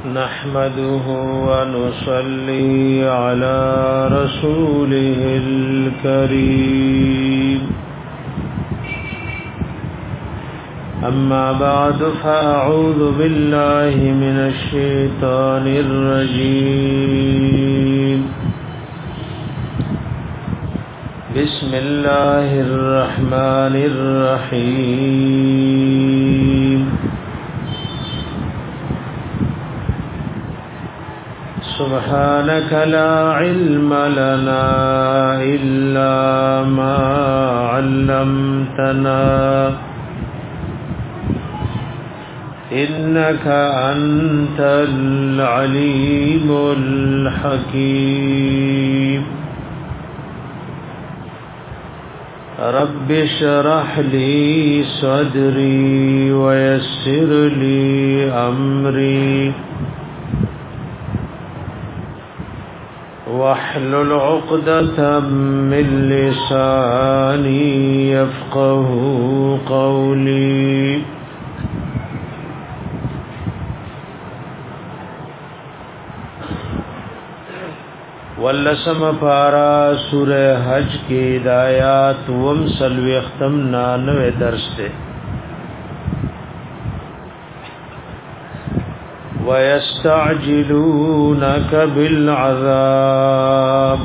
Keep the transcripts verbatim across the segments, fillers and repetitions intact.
نحمده ونصلي على رسوله الكريم أما بعد فأعوذ بالله من الشيطان الرجيم بسم الله الرحمن الرحيم سبحانك لا علم لنا إلا ما علمتنا إنك أنت العليم الحكيم رب اشرح لي صدري ويسر لي أمري واحلل عقدة من لساني يفقه قولي واللسم پارا سورہ حج کی دایات وم سلوی اختم نانوے درس دے وَيَسْتَعْجِلُونَكَ بِالْعَذَابِ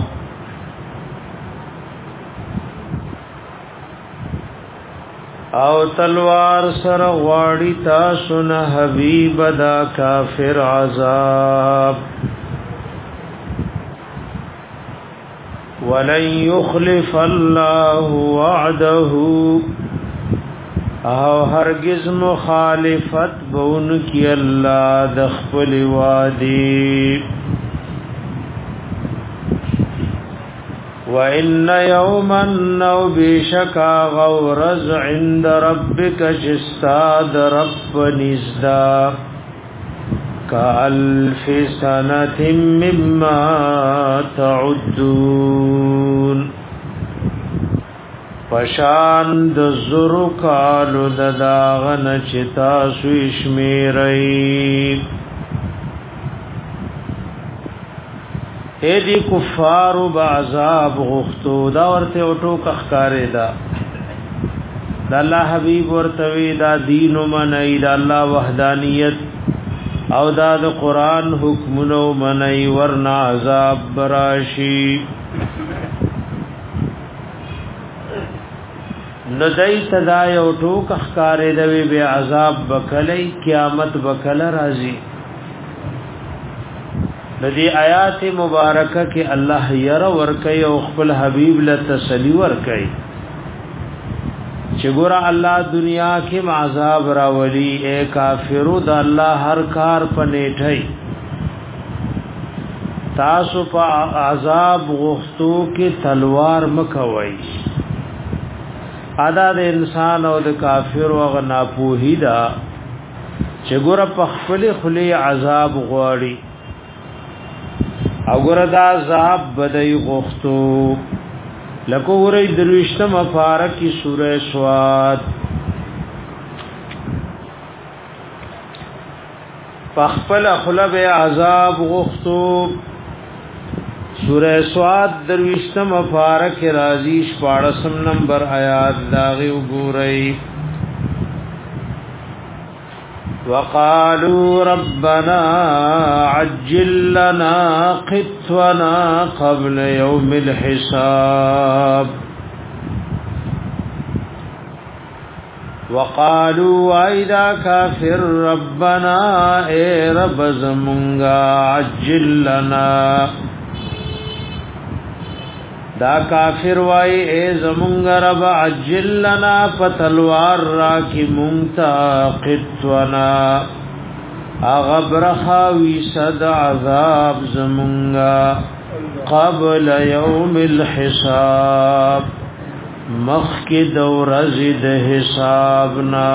او تلوار سر غواړي تاسو نه حبيب دا کافر عذاب وَلَن يُخْلِفَ اللَّهُ وَعْدَهُ او هرگز مخالفت بون کی اللہ دخپل وادی وَإِنَّ يَوْمًا نَوْ بِشَكَا غَوْرَزْ عِنْدَ رَبِّكَ جِسْتَادَ رَبِّ نِزْدَا كَأَلْفِ سَنَةٍ مِّمَّا تَعُدُّونَ پشان د زرو کالو د داغن چتا سوشمیرئی اے دی کفارو بعذاب غختو دا ورته اوٹو کخکاری دا دا اللہ حبیب ورتوی دا دین و منئی دا اللہ وحدانیت او دا دا قرآن حکمنو منئی ورنا عذاب براشی ندای تدای او ټوک اخکارې دوی به عذاب بکلی قیامت بکل راځي ندی آیات مبارکه کې الله ير ور کوي او خپل حبیب له تسلی ور کوي چې ګور الله دنیا کې عذاب راولي اے کافرو د الله هر کار پنيټي تاسو په عذاب غختو کې تلوار مکوي ادا د انسان او د کافر او غنا پوهیدا چې ګور په خپل خلی عذاب غواړي او ګور دا عذاب بدای غختو لکه ورې درويشتم فارکی سوره سواد په خپل خلب عذاب غختو سورہ سواد درویشتم فارق رازی شپاڑسم نمبر آیات داغی اگورئی وقالوا ربنا عجل لنا قطونا قبل يوم الحساب وقالوا ایدا کافر ربنا اے رب زمونگا عجل لنا دا کافر وای اے زمونږ رب عجل لنا فتلوار را کی مونتا قطونا اغبرخا وی صد عذاب زمونږ قبل یوم الحساب مخک دور زید حسابنا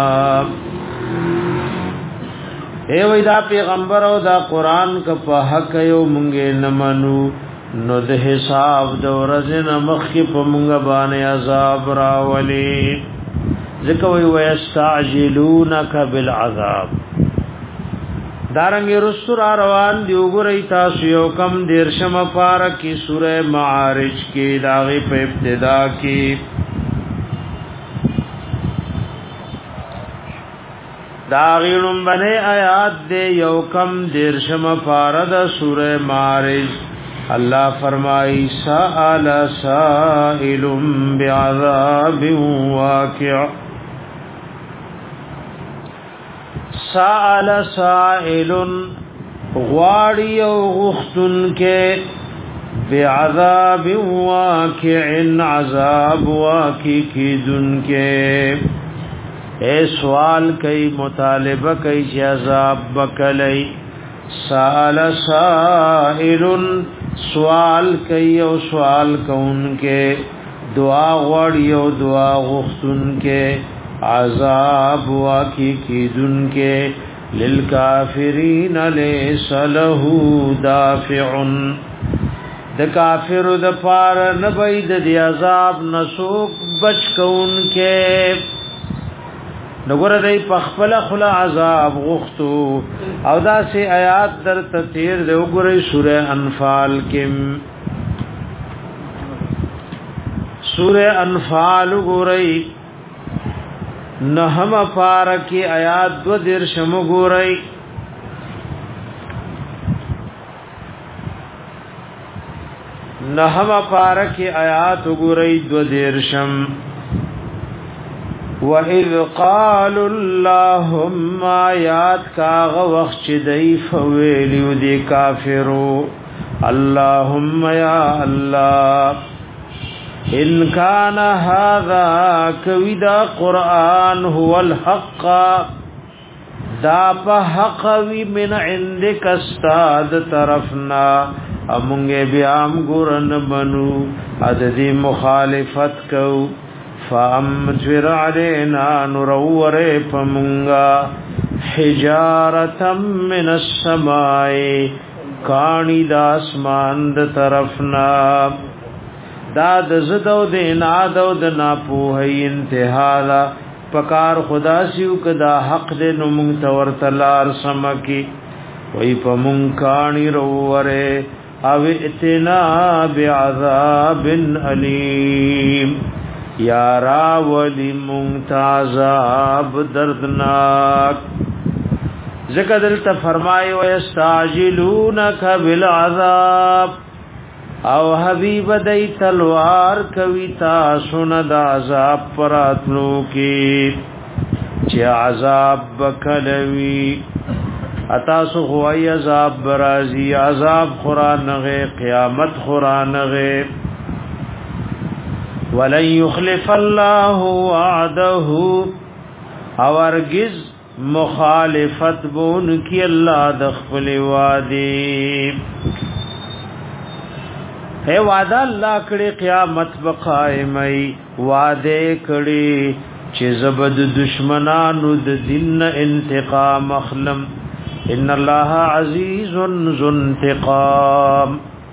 اے وای دا پیغمبر او دا قران کا په حق یو مونږه نمنو نو د حساب د ورځې مخکې په مونږ باندې عذاب راولي ذکر وی ويستعجلونك بالعذاب دارنګ رسول روان دی وګورئ تاسو یو کم دیرشم پارا کی سوره معارج کې داغه په ابتدا کې داغینم بنے آیات دے یو کم دیرشم پارا دا سوره معارج اللہ فرمائی سأل سائل بعذاب واقع سأل سائل غواړي او غختن کې بعذاب واقع عذاب واقع کی دن کې اے سوال کئی مطالبہ کئی چې عذاب بکلی سأل سائل سوال کئی او سوال کون کے دعا غواړي او دعا غختن کے عذاب واقع کی دن کے للکافرین لیس له دافع د کافر د پار نبید دی عذاب نسوک بچ کون کے نګور دای پخپل خلا عذاب غختو او دا سی آیات در تطهیر دی وګورئ سوره انفال کې سوره انفال وګورئ نحم پارکی آیات دو درشم وګورئ نحم پارکی آیات وګورئ دو درشم وَإِذْ قَالُوا اللَّهُمَّ آیات کاغ وخت چی دی فویلیو دی کافرو اللهم یا اللہ ان کان هذا کویدا قرآن هو الحق دا پا حقوی من عندك استاد طرفنا امونگے بیام گرن بنو عددی مخالفت کو فامطر علینا نرور پمونگا حجارتا من السماء کانی دا اسمان دا طرفنا دا د زدو د نادو د ناپوهی انتها دا پکار خدا سیو کدا حق د نمون تور تلار سمکی وی پمون کانی رووره او اتنا بعذاب علیم یا راولی ممتازاب دردناک ذکر دلتا فرمائی ویستعجلونک بالعذاب او حبیب دای تلوار کوي تاسو نه د عذاب پراتلو کې چې عذاب بکلوي اتاسو هوای عذاب برازي عذاب قرانغه قیامت قرانغه ولن يخلف الله وعده او ارجز مخالفت بون کی الله د خپل وادي اے وعدہ اللہ کړي قیامت بقائمي وعده کړي چې زبد دشمنانو د دین انتقام اخلم ان الله عزیز ذو انتقام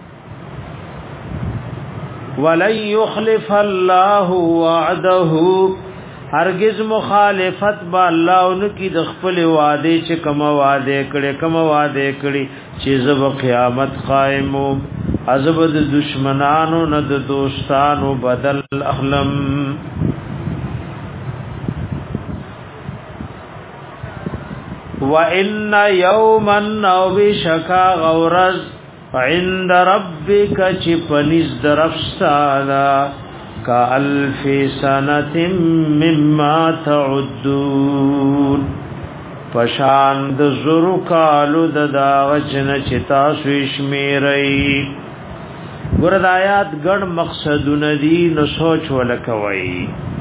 ولن يخلف الله وعده هرگز مخالفت با الله انکی د خپل وعده چې کوم وعده کړي کوم وعده کړي چې زب قیامت قائمو عذاب د دشمنانو نه د دوستانو بدل اخلم وان یوما او بشکا غورز عند ربک چپنز درفسانا کا الف سنه مما تعدون پشان د زرو کالو د داوچن چتا سوشمیرئی ګورد آیات ګڼ مقصدونه دي نو سوچ ولکوي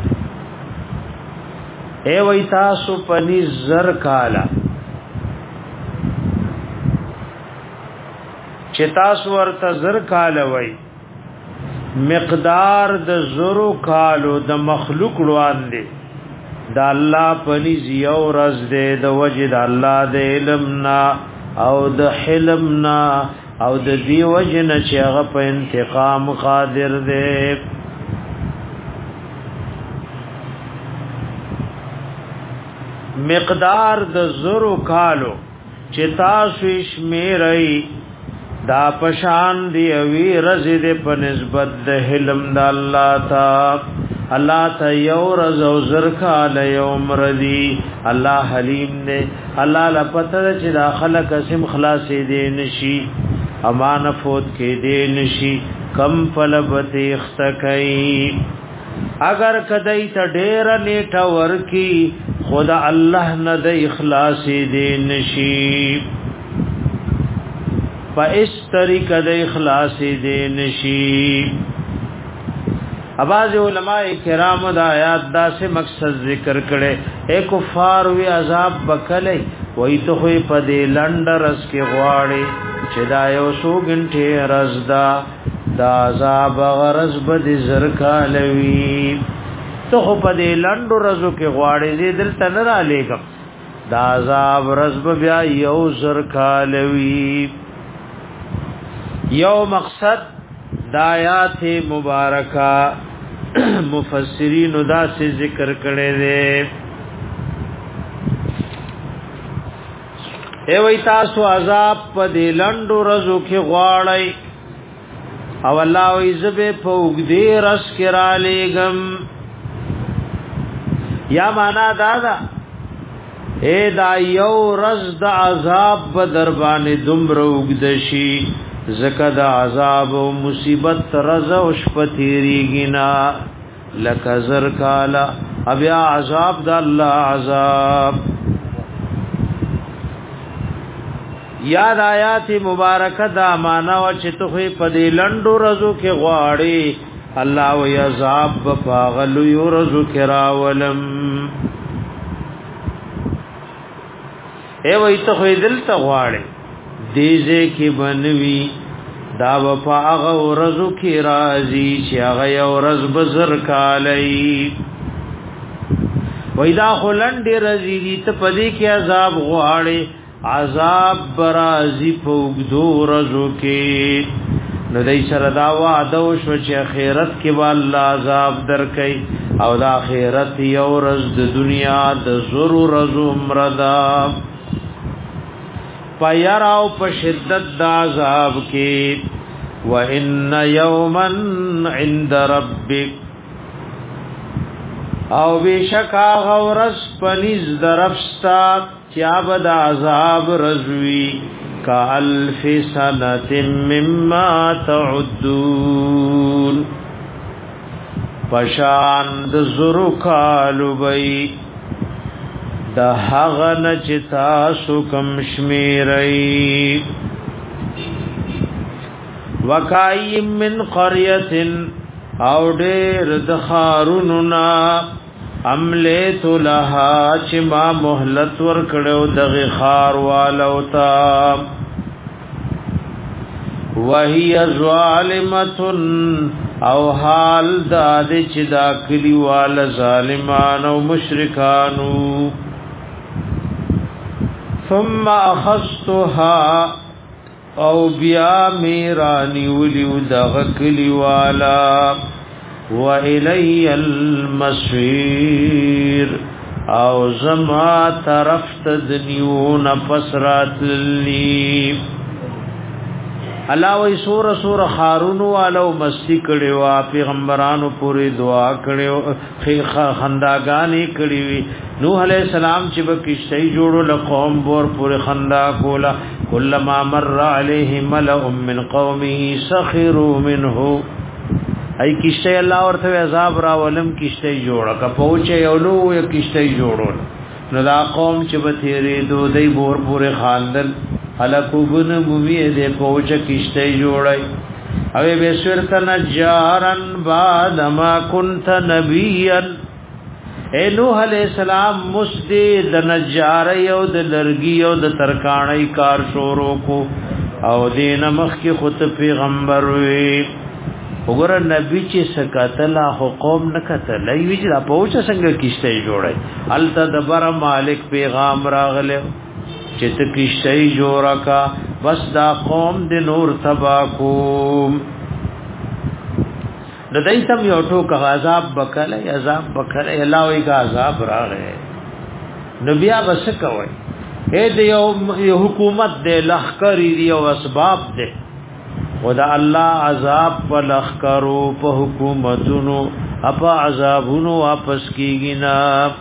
اے وای تاسو پني زر کالا چې تاسو ورته زر کالا وای مقدار د زرو کالو د مخلوق روان دي دا الله پني زیو رز دے د وجد الله د علمنا او د حلمنا او د دی وجن چې هغه په انتقام قادر دی مقدار د زرو کالو چې تاسو شمیرئ دا پشان دی وی رزد په نسبت د حلم د الله تا الله ته یو رز او زرکال یوم ردی الله حلیم دی الله لپاره چې داخله قسم خلاصې دی نشي امان فوت کې دی نشي کم فلبت اختکای اگر کدی ته ډیر نیټه ورکی خدا الله نه د اخلاص دی نشي په اس طریقه د اخلاص دی نشي اواز علماء کرام دا آیات دا سے مقصد ذکر کړي اے کفار وی عذاب بکلی وای ته په دې لند رس کې غواړي چې دا یو سو غنټه رز دا دا عذاب غرض بد زرکالوی ته په دې لند رزو کې غواړي دې دل تن را لګم دا عذاب رز بیا یو زرکالوی یو مقصد دا آیات مبارکہ مفسرین دا سے ذکر کړي دي ای وای تاسو عذاب په دې لندو رزو کې غواړی او الله وی زبه په وګدې رس کې را لېګم یا معنا دا دا اے دا یو رز د عذاب په دربانې دومره وګدشي زکه د عذاب او مصیبت رز او شپتیریږي لکه زر کالا بیا عذاب د الله عذاب یاد آیات مبارکه دا معنا و چې ته په دې لندو رزو کې غواړي الله و عذاب پاغلو یو رزو کې راولم ای وای ته دل ته غواړي دیزه کې بنوي دا وفا هغه ورځو کې راځي چې هغه ورځ بزر کالای وای دا خلند رزي ته پدې کې عذاب غواړي عذاب برازي په وګدو ورځو کې نو دای سره دا وعده شو چې آخرت کې به الله عذاب درکې او دا آخرت یو ورځ د دنیا د زرو ورځو مردا پیراو په شدت د عذاب کې وان یوما عند ربک او بشکا غورس پنځ درفستا چا بد عذاب رزوی کا الف سنه مما تعدون پشان د زرو کالو بی د هغه نچتا سو کم شمیرای وکای من قريه او ډېر د خاروننا عملت لها چې ما مهلت ور کړو دغه خار والو تا وهي ظالمه او حال د چې دا کلی وال ظالمان او مشرکانو ثم اخذتها او بیا میرانی ولیو دغکلی والا و الی المصیر او زما طرف تدنیون پسرات لی الله وی سور سور خارون والو مستی کړي وا پیغمبرانو پوری دعا کړي خنداګانی کړي وی نوح علیہ السلام چې به کشتی جوړو لقوم بور پوری خندا کولا کلما مر علیه ملأ من قومه سخروا منه ای کشتی الله ورته عذاب را ولم کشتی جوړه کا پوهچه یو نو یو کشتی جوړو نو دا قوم چې به تیرې دو دای بور پوری خاندل حلقو بن مومی دے پوچا کشتے جوڑائی اوی بیسورت نجارن بعد ما کنت نبیان اے نوح علیہ السلام مسدی د نجاری او د لرگی او د ترکانی کار شورو کو او دین مخ کی خود پیغمبر وی وګوره نبی چې سکاتلا حکم نکتل ایوی چې پوچا څنګه کشتے جوړائی التدبر مالک پیغام راغله چت کشتی جوړه کا بس دا قوم د نور تباکوم د دایتم یو ټوک عذاب بکله عذاب بکله الله وی کا عذاب راغې نبیا بس کوي اے د یو حکومت د لخکری دی او اسباب دی خدا الله عذاب په لخکرو په حکومتونو اپا عذابونو واپس کیږي نا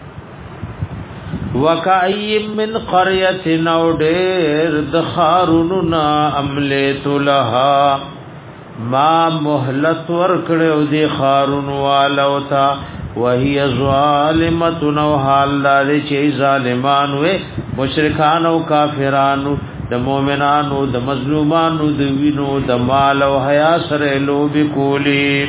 وکای من قريه نو ډېر د خاروننا املت لها ما مهلت ور کړو دی خارون والو تا وهي ظالمه نو حال لري چې ظالمان وي مشرکان او کافرانو د مؤمنانو د مظلومانو د وینو د مال او حیا سره لوب کولی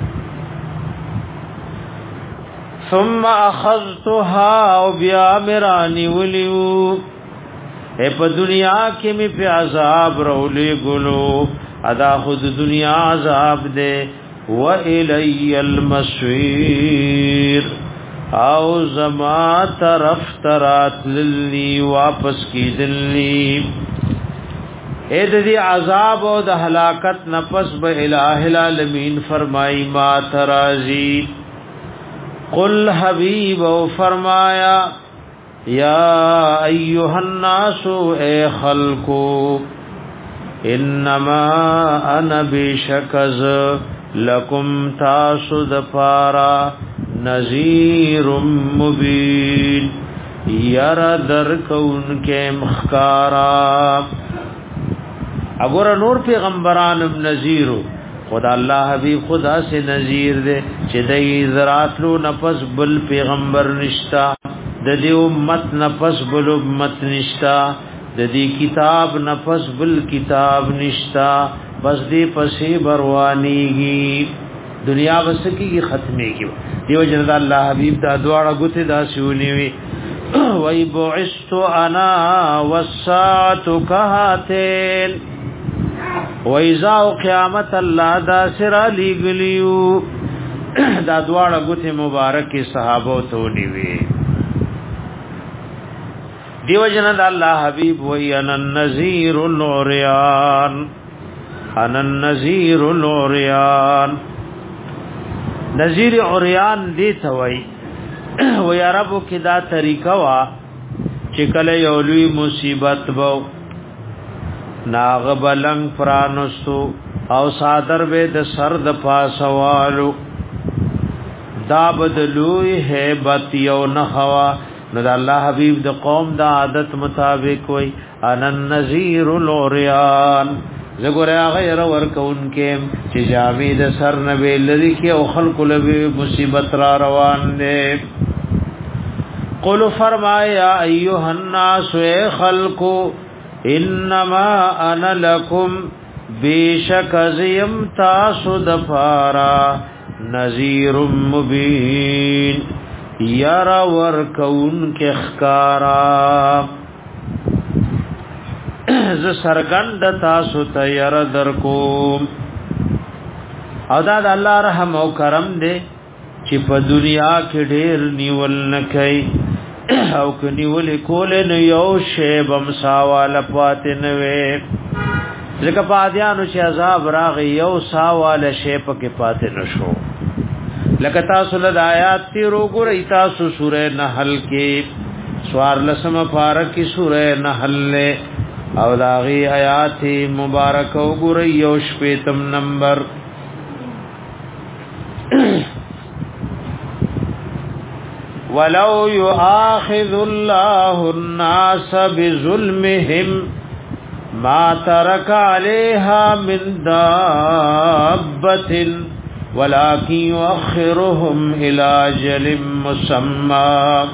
ثم اخذتها او بیا مرانی ولیو اے په دنیا کې می په عذاب رولې ګلو ادا خود دنیا عذاب دے و الی المصیر او زما طرف ترات للی واپس کی دلی اے دی عذاب او د هلاکت نفس به الہ العالمین فرمائی ما ترازی قل حبیب او فرمایا یا ایها الناس اے خلقو انما انا بشکز لکم تاسو دپارا نذیر مبین یر در کون کے مخکارا اگر نور پیغمبرانم نذیرو خدا اللہ حبیب خدا سے نذیر دے چې دای ذراتلو نفس بل پیغمبر نشتا د دې امت نفس بل امت نشتا د دې کتاب نفس بل کتاب نشتا بس دې پسې بروانیږي دنیا بس کی ختمه کی دیو جن الله حبیب دا دواړه غته دا شونی وی وای بعثت انا والساعه كهاتين وایذا قیامت الله دا سر علی گلیو دا دواړه غته مبارک صحابه ته نیوی دیو جن الله حبیب وای انا النذیر العریان انا النذیر العریان نذیر عریان دی توي و یا رب کدا طریقہ وا چې کله یو لوی مصیبت وو ناغ بلنګ فرانستو او صادر به د سر د پاسوالو دا بدلوی هیبت یو نخوا نو د الله حبیب د قوم د عادت مطابق وای انا النذیر العریان زګورا غیر ورکون کې چې جامې د سر نه ویلري کې او خلق له مصیبت را روان دي قل فرمایا ایها الناس خلق انما انا لكم بیشک زیم تاسو دفارا نذیر مبین یرا ورکون کې خکارا ز سرګند تاسو ته ير درکو او دا د الله رحم او کرم دې چې په دنیا کې ډېر نیول نکي او کني ولې کول نو یو شی بم ساواله پاتې نه وي ځکه پادیانو چې عذاب راغی یو ساواله شی پکې پاتې نشو لکه تاسو له آیات تی روګورې تاسو سورې نحل کې سوار لسم فارق کی سورې نحل له او داغی آیات مبارک او ګورې یو شپیتم نمبر ولو يؤاخذ الله الناس بظلمهم ما ترك عليها من دابة ولكن يؤخرهم إلى أجل مسمى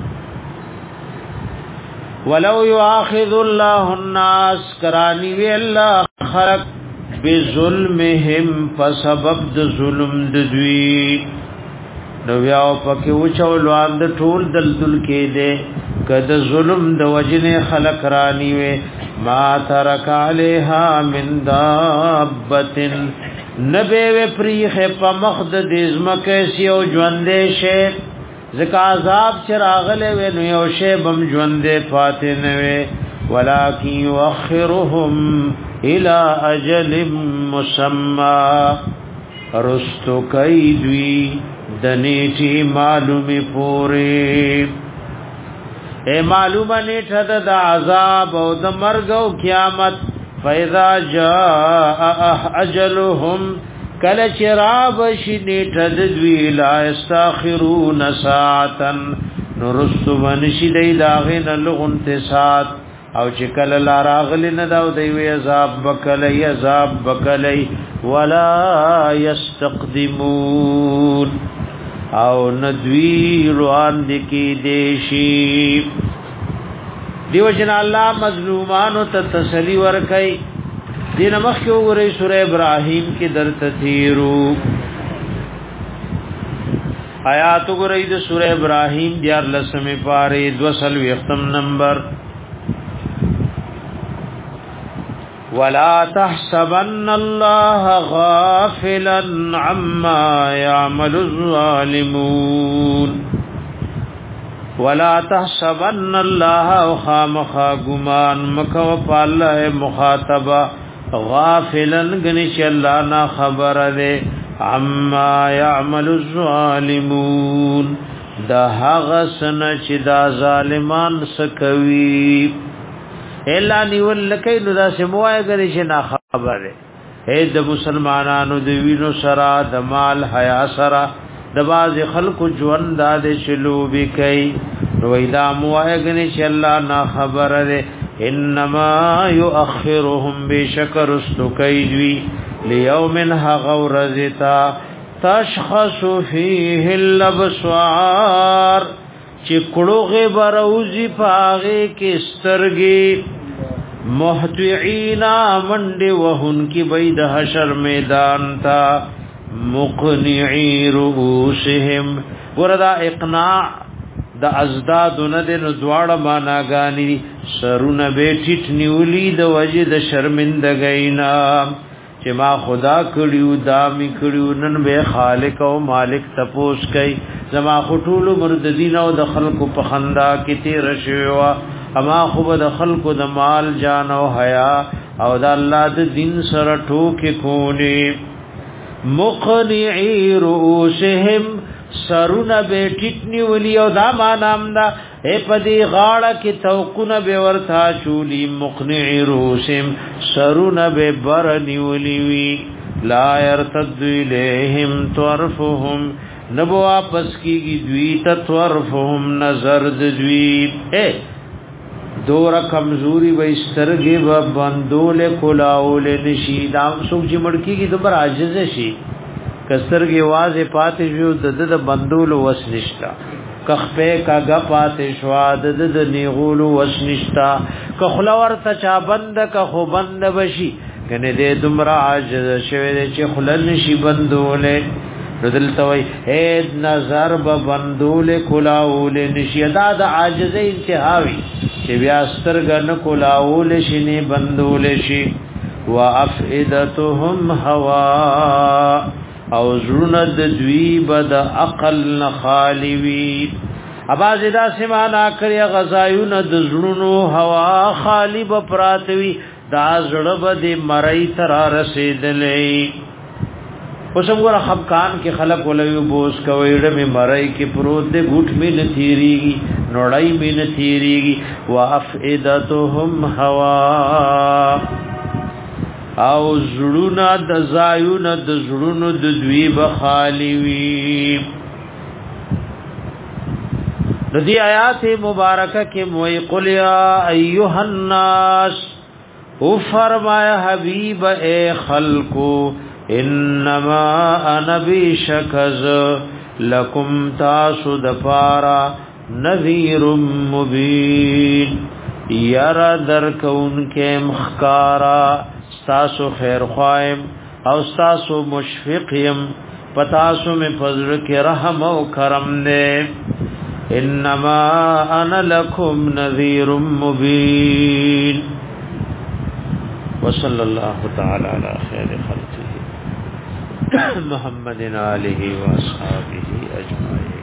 ولو يؤاخذ الله الناس کرانی وی الله خلق بظلمهم فسبب د ظلم د دوی نو بیا پکې وچول واند ټول دلدل کې دے کده ظلم د وجنه خلق رانی وی ما ترک علیها من دابت نبی و پریخ په مخد د ازمکه سی او ژوندې شه زکا عذاب چراغله و نو یو شی بم ژوندې فاتن و ولکن یؤخرهم الى اجل مسمى رستو کیدوی دنیتی معلومی پوری اے معلومه نیټه د عذاب او د مرګ او قیامت فاذا جاء اجلهم کله چراب شنیټه د دوی لا استاخرون ساعتا نرست منشی دی داغین لغنت ساعت او چې کله لا راغلی نه دا دی وی عذاب بکلی عذاب بکلی ولا یستقدمون او ندوی روان دکی دیشی دیو جن الله مظلومانو ته تسلی ورکي دین مخکې وګورئ سورہ ابراهیم کې درته تیرو آیات وګورئ د سورہ ابراهیم دیار لسمه پاره دوسل وختم نمبر ولا تحسبن الله غافلا عما يعمل الظالمون ولا تحسبن الله خامخا گمان مکو پالله مخاطبه غافلا گنش الله نا خبر ده عما يعمل الظالمون دا هغه سن چې دا ظالمان سکوي الا نیول لکې نو دا سموای غني چې نا خبر ده اے د مسلمانانو د وینو سرا د مال حیا سرا د باز خلق ژوند د شلو بکای رویدا موایګنی چې الله نا خبر ده انما یؤخرهم بشکر استکیدوی لیوم غورزتا تشخص فیه الابصار چې کړوغه بروزی پاغه کې سترګي محتعینا منډه وهن کی بيد حشر میدان تا مقنعی رؤوسهم وردا اقناع د ازداد نه د دواړه معناګانی سرونه به ټیټ نیولی د وجه د شرمندګینا چې ما خدا کړیو دامي کړیو نن به خالق او مالک تپوس کوي زما خټول مرددین او د خلق په خندا کې تیر شوی اما خوب د خلق د مال جان او حیا او د الله د دین سره ټوکې کونی مقنعی رؤوسهم سرونه به ټټنی ولي او دا مانام دا اے پدی غاړه کې توقونه به ورتا چولی مقنعی رؤوسهم سرونه به برنی ولي وی لا يرتد الیہم طرفهم نبو واپس کیږي دوی ته طرفهم نظر د دوی اے دور کمزوری و استرګي و بندول کلاول نشي دا څوک چې مړکی کی دبر عاجز شي کسترګي واځه پاتې شو د د بندول وسنشتا کخپه کاګه پاتې شو د د نیغول وسنشتا کخلور ته چا بند ک خو بند بشي کنه دې دمر عاجز شوی چې خلل نشي بندول ردل توي اے نظر به بندول کلاول نشي دا د عاجز انتهاوي چې بیا سترګن کولاول شي نه بندول شي وافئدتهم هوا او زړه د دوی بد عقل نخالوي اباز دا سمانا کړی غزایون د زړونو هوا خالی به پراتوي دا زړه بد مړی تر رسیدلې اوسم ګور خفقان کې خلق ولوي بوس کوي ډمه مړی کې پروت دې ګوټ می نثيريږي نړای می نثيريږي وافئدتهم هوا او زړونه د زایون د زړونو د دوی بخالی وی د دې آیات مبارکه کې موي قل یا ایها الناس او فرمایا حبیب اے خلقو انما انا بشکز لکم تاسو دپارا نذیر مبین یرا درکون کے مخکارا ستاسو خیر خوایم او ستاسو مشفقیم پتاسو میں فضل کے رحم و کرم دے انما انا لکم نذیر مبین وصلی اللہ تعالی علی خیر خلقه محمد آلہ و اصحابہ اجمعین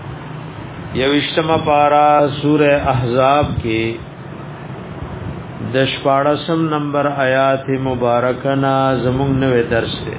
یوشتم پارا سورہ احزاب کے د شپاړسم نمبر آیات مبارکه نا زمونږ نوې درس دی.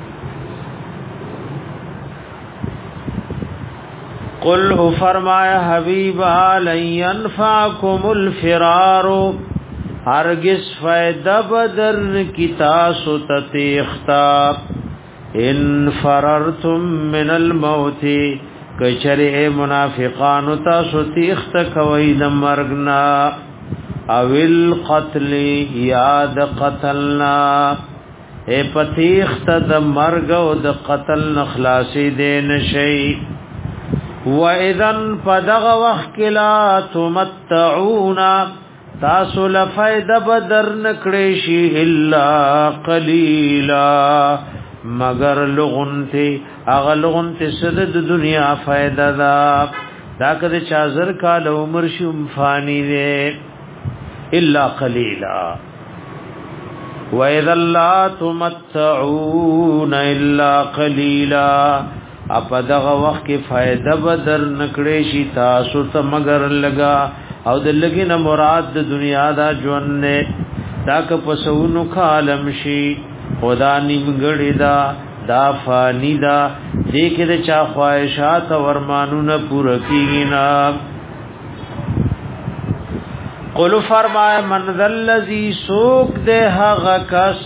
قل او فرمایا حبیبا لن ينفعكم الفرار هرگز فائدہ بدر کی تاسو تتیختا ان فررتم من الموت کچری منافقان تاسو تیخت کوي د مرګنا او القتل یاد قتلنا اے پتیخت د مرګ او د قتل نخلاصي دین شي وَإِذَنْ فَدَغَ وَخْكِلَا تُمَتَّعُونَ تاسو لفائد بدر نکڑیشی الا قلیلا مگر لغنتی اغا لغنتی صدد دنیا فائدہ دا دا کده چازر کال عمر شم فانی دے الا قلیلا وَإِذَا لَا تُمَتَّعُونَ الا قلیلا اپا دغه وخت کې فائدہ بدر نکړې شي تاسو ته مگر لگا او د لګي نه مراد د دنیا دا ژوند نه دا که پسونو کالم شي خدا نیمګړی دا دا فانی دا دې کې د چا خواهشات او ارمانونه پوره کیږي نه. قل فرمای من ذا الذی سوق ده هغه کس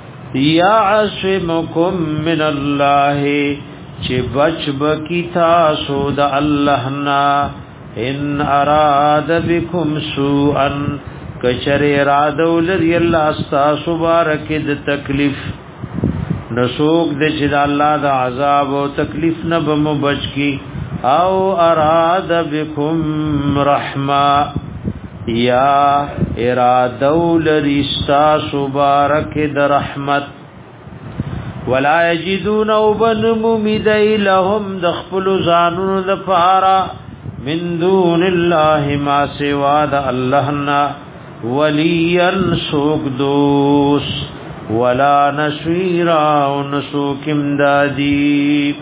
یعصمکم من الله چې بچ بکی تاسو د الله نا ان اراد بكم سوءا کچر اراده ولري الله تاسو بارک د تکلیف نسوک د چې د الله د عذاب او تکلیف نه بم بچ کی او اراد بكم رحمه یا اراده ولري تاسو بارک د رحمت ولا یجدون وبن ممدای لهم دخل زانون ذفارا من دون الله ما سوا د اللهنا وليا سوق دوس ولا نشيرا ونسوك امدادي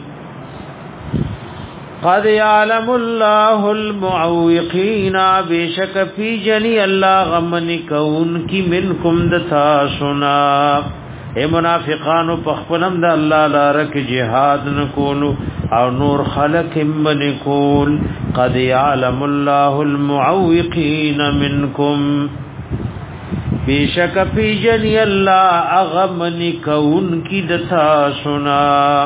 قد يعلم الله المعوقين بشك في جني الله غمن كون کی منکم دتا سنا اے منافقانو پخپلم د الله لپاره کې jihad نکولو او نور خلق هم نکول قد يعلم الله المعوقين منكم بیشک فی جنی الله اغمن کون کی دتا سنا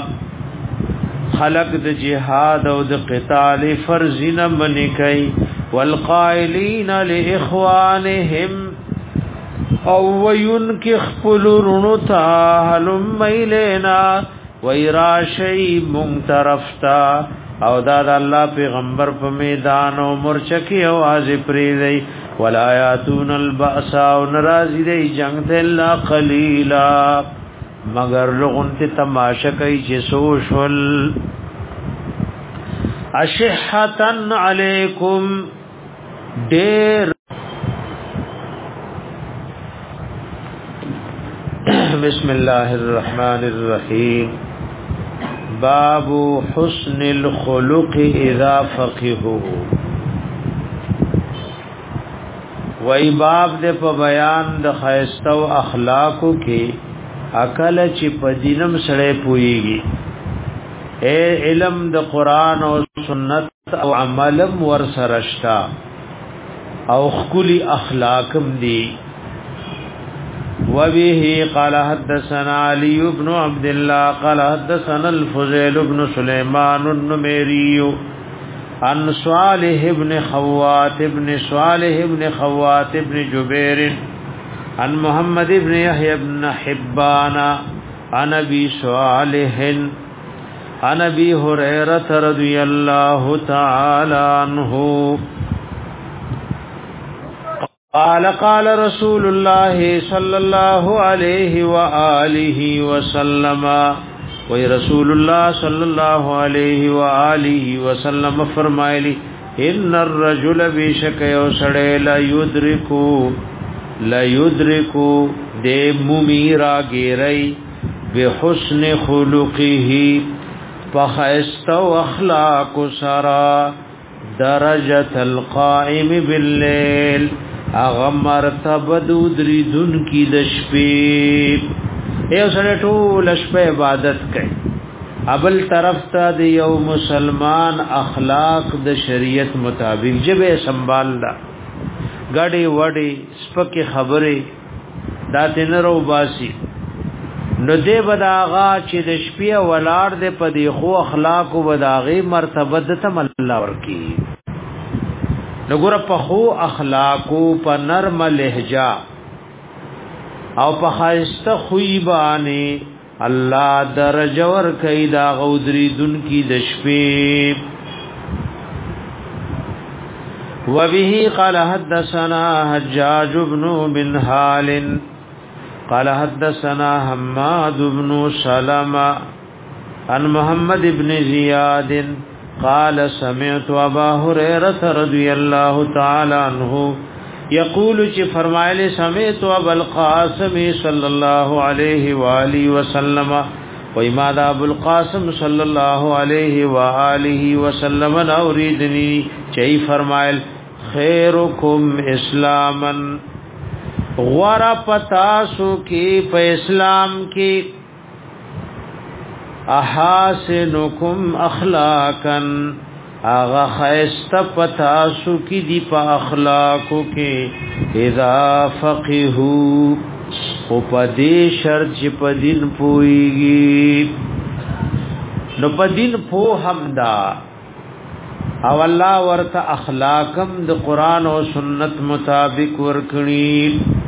خلق د jihad او د قتال فرض نه منی کوي والقائلین لاخوانهم او وینکی خپل رونتا حلم ایلینا ویراشی منطرفتا او داد اللہ پیغمبر پا میدان و مرچکی آواز پریدی والآیاتون البأسا و نرازی دی جنگ تے اللہ قلیلا مگر لغن تی تماشکی چی سوشل اشحتا علیکم دیر بسم الله الرحمن الرحيم باب حسن الخلق اذا فقهوا وای باب د په بیان د خیسته او اخلاقو کې عقل چې په دینم سره پويږي اے علم د قران او سنت او عملم ور سرشتا او خلی اخلاقم دی. وبه قال حدثنا علي بن عبد الله قال حدثنا الفضيل بن سليمان النميري عن صالح بن خوات بن صالح بن خوات بن جبير عن محمد بن يحيى بن حبان عن ابي صالح عن ابي هريره رضي الله تعالى عنه قال قال رسول الله صلى الله عليه وآله وسلم وی رسول الله صلى الله عليه وآله وسلم فرمایلی ان الرجل بشک یوسړی لا یدرکو لا یدرکو د مومیرا گیری بحسن خلقه فخست اخلاق سرا درجه القائم بالليل اغه مرتبه دودری دن کی د شپې یو سره ټول شپه عبادت کوي ابل طرف ته د یو مسلمان اخلاق د شریعت مطابق جبه سنبال دا غړي وړي سپکه خبره داتې نه رو باسي نو دې بداغا چې د شپې ولار دې په دې خو اخلاق او بداغي مرتبه د تم الله ورکی نګور په خو اخلاق او په نرم لهجه او په خاصه خوې باندې الله درجه ور کوي دا غودري دن کی د شپې وبه قال حدثنا حجاج بن منهال قال حدثنا حماد بن سلمة عن محمد بن زياد قال سمعت ابا هريره رضي الله تعالى عنه يقول چې فرمایله سمعت ابو القاسم صلى الله عليه واله وسلم و امام ابو القاسم صلى الله عليه واله وسلم اوریدنی چې فرمایل خيركم اسلاما غورا پتاسو کی په اسلام کی احاسنکم اخلاقا اغا خیست پتاسو کی دی پا اخلاقو کی اذا فقیہو او پا دی شرط چی پا دین پوئیگی نو پا دین پو حمدا او الله ورته اخلاقم د قران او سنت مطابق ورکړي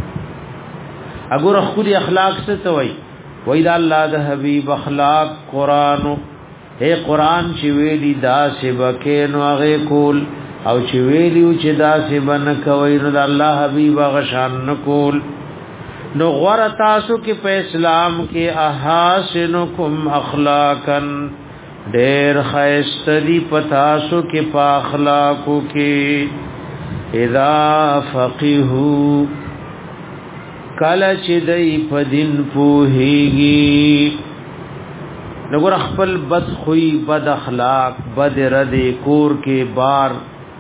اگر خودي اخلاق څه ته وای وای دا الله د حبيب اخلاق قران اے قران چې ویلي دا سبکه نو هغه کول او چې ویلي چې دا سبن کوي نو د الله حبيب غشان نکول نو غور تاسو کې په اسلام کې احاسنکم اخلاقا ډېر خیستری پتاسو کې په اخلاقو کې اذا فقهو کله چې دای په دین پوهیږي نګور خپل بد خوې بد اخلاق بد رد کور کې بار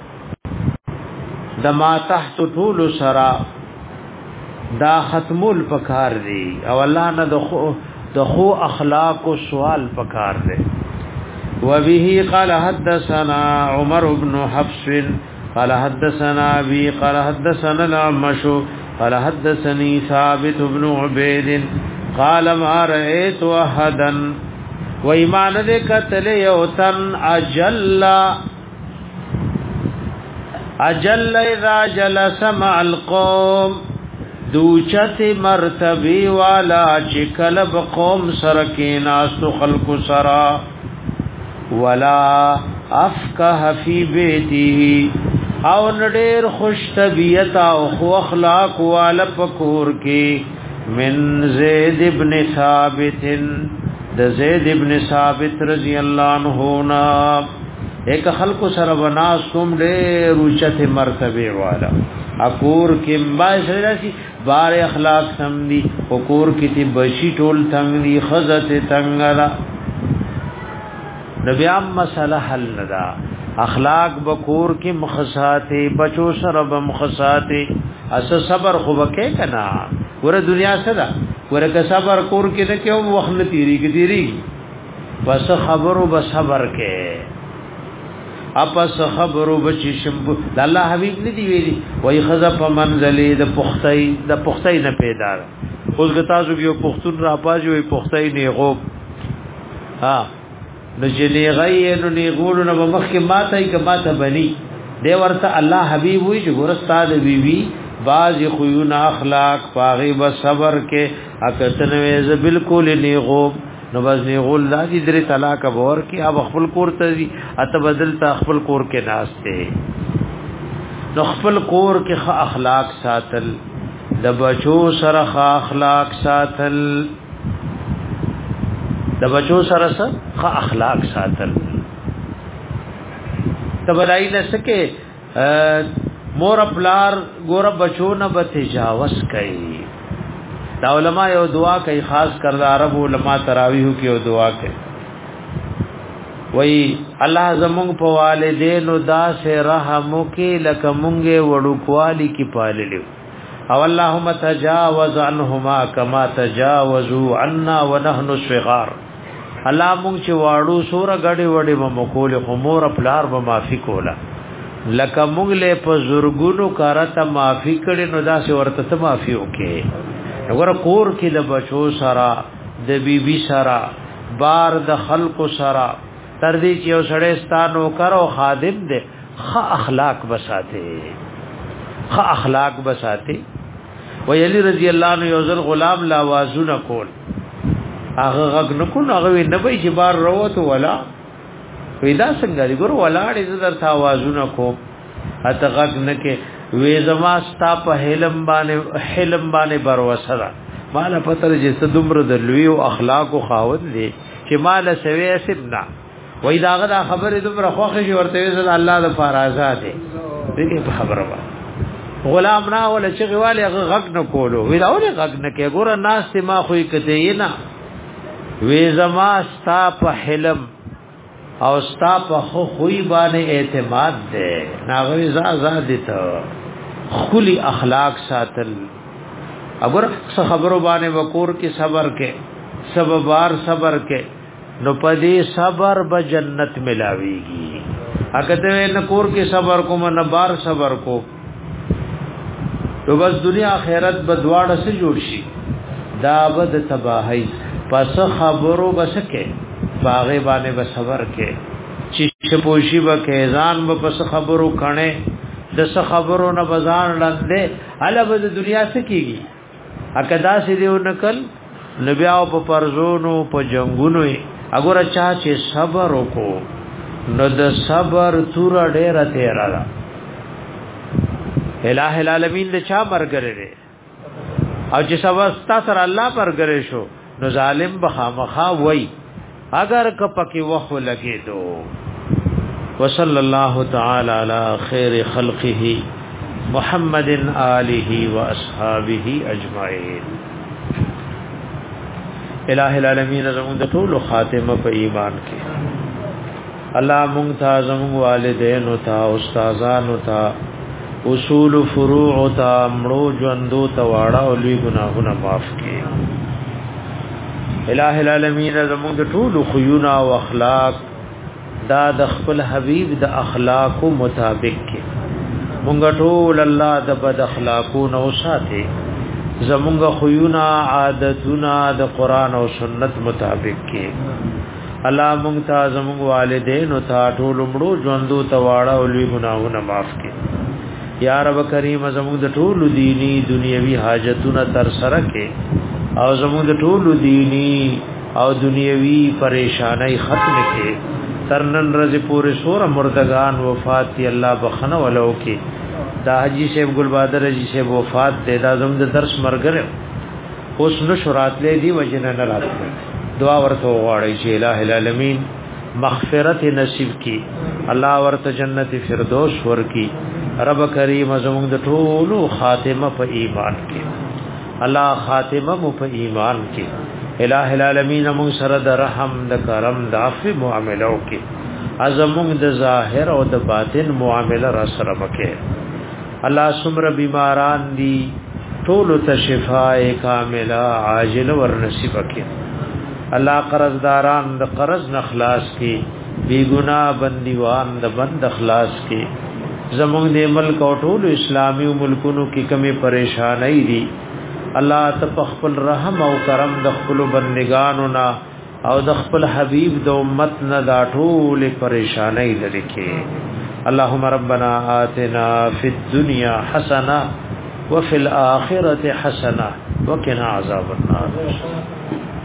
دما تحت طول سرا دا ختمول پکار دی او الله نه د خو د خو اخلاق او سوال پکار دی وبه قال حدثنا عمر بن حفص قال حدثنا ابي قال حدثنا الأعمش قال حدثني ثابت بن عبيد قال ما رأيت احدا وإيمان ذكتل يوتن أجل أجل إذا جلس مع القوم دوچت مرتبی والا چکلب قوم سرکین آستو خلق سرا ولا افقه فی بیته او نډیر خوش طبیعت او خو اخلاق والا پکور کې من زید ابن ثابت د زید ابن ثابت رضی الله عنه نا ایک خلق سره بناس کوم ډیر اوچته مرتبه والا اکور کې مبای سره شي بار اخلاق سم دي اکور کې تی بشی ټول تنگ دي خزت تنگلا نبی ام مسئلہ حل ندا اخلاق بکور کی مخصاتے بچو سر بمخصاتے اس صبر خو بکے کنا ور دنیا صدا ور ک صبر کور کی نہ کیوں وخت تیری کی تیری بس خبرو بس صبر کے اپس خبرو بچی شمب الله حبیب ندی ویلی وای خذ په منزله د پختای د پختای نه پیدا اوس غتازو یو پختون را پاجو پختای نه غوب ها نجلی غی نو نیغولو نو مخی ماتا ای که ماتا بنی دی ورطا اللہ حبیب ہوئی جو گرستاد بی بی بعض خویون اخلاق پاغی با صبر کے اکتنویز بالکل نیغوب نو بس نیغول دا دی دری طلاق بور کی اب اخفل کور تا دی اتا بدل تا اخفل کور کے ناستے نو اخفل کور کے خ اخلاق ساتل دا بچو سر خ اخلاق ساتل د بچو سره سره ښه اخلاق ساتل تبدای نه سکے مور پلار ګور بچو نه به تجاوز کوي دا علماء یو دعا کوي خاص کر عرب علماء تراویح کې یو دعا کوي وای الله زمونږ په والدینو داسې رحم وکي لکه مونږه وړوکوالی کی پاللیو او اللهم تجاوز عنهما كما تجاوزوا عنا ونحن صغار الله مونږ چې واړو سوره غړي وړي مکول خمور پلار به معافي کولا لکه مونږ له په زورګونو کارته معافي کړي نو داسې ورته ته معافي وکي وګوره کور کې د بچو سره د بیبي سره بار د خلق سره تر دې چې یو سړی ستانو کرو خادم دې خ اخلاق بساته خ اخلاق بساته ویلی رضی الله عنه یو ځل غلام لا وازونه کول هغه غږ نکو هغه نه به چې بار وروته ولا وېدا څنګه دی ګور ولاړې زر تا وازونه کو اته غږ نکې وې زما ستا په حلم باندې حلم باندې بر وسره مال پتر چې دومره د لوی او اخلاق او خاوند دي چې مال سوي سبنا وې داغه دا خبره دومره خوخه شي ورته وې الله د فارازات دې په خبره وا غلام نا ولا چې غوالي غږ نه کولو وې دا ولې غږ نه کې ګور ناس ما خوې کته نه وې زما ستا په حلم او ستا په خو خوې باندې اعتماد ده ناغوي زازا دي ته خولي اخلاق ساتل اگر خبرو باندې وکور کې صبر کې سببار صبر کې نو پدې صبر به جنت ملاويږي اګه ته نه کور کې صبر کوم نه بار صبر کو تو بس دنیا آخرت بدواړه سے جوړ شي دا بد تباہی پس خبرو بسکه باغې باندې به صبر کې چې شپوشي به کې ځان به پس خبرو کڼه د څه خبرو نه بزان لاندې الوب د دنیا سکیږي اکدا سي دیو نکل نبي او په پرزونو په جنگونو اګور چا چې صبر وکړو نو د صبر تور ډېر تیر را الہ العالمین د چا مرګره او چې صبر ستا سره الله پرګره شو نو ظالم بخامخا وای اگر کپکی وخو لگے دو وصلی اللہ تعالی علی خیر خلقه محمد آلہ و اصحابہ اجمعین الہ العالمین زمون د ټول خاتمه په ایمان کې الله مونږ ته زمون والدین او تا استادان او تا اصول فروع او تا مړو ژوندو ته واړه او لوی ګناهونه معاف کړي الہ العالمین زمون د ټول خيونا او اخلاق دا د خپل حبیب د اخلاق مطابق کې مونږ ټول الله د بد اخلاقو نو ساتي زمونږ خيونا عادتونه د قران او سنت مطابق کې الله مونږ ته زمونږ والدین او تا ټول مړو ژوندو ته واړه او لوی ګناهونه معاف کړي یا رب کریم زمونږ د ټول دینی دنیوي حاجتونه تر سره کې او زموږ د ټول دینی او دنیوي پریشانای ختم کې ترنن رضی پورې سور مردگان وفات دی الله بخنه ولو کې دا حجی صاحب ګل بادر حجی صاحب وفات دی دا زموږ د درس مرګره اوس نو شرات لې دی وجنه نه راځي دعا ورته وغواړي چې الٰه العالمین مغفرت نصیب کی الله ورته جنت فردوس ورکی رب کریم زموږ د ټول خاتمه په ایمان کې الله خاتمه مو په ایمان کې الٰه العالمین موږ سره د رحم د کرم د عفو معاملو کې ازموږ د ظاهر او د باطن معامله را سره وکړي الله سمره بیماران دي ټول ته شفاء کامله عاجل ور نصیب وکړي الله قرضداران د قرض نخلاص کې بی ګناه بندیوان د بند اخلاص کې زموږ د ملک او ټول اسلامي ملکونو کې کمی پریشانای دي الله تخفل رحم او کرم د خپل بندگانو نا او د خپل حبیب د امت نه دا ټول پریشانای لري کې اللهم ربنا آتنا فی الدنيا حسنه وفي الاخره حسنه وقنا عذاب النار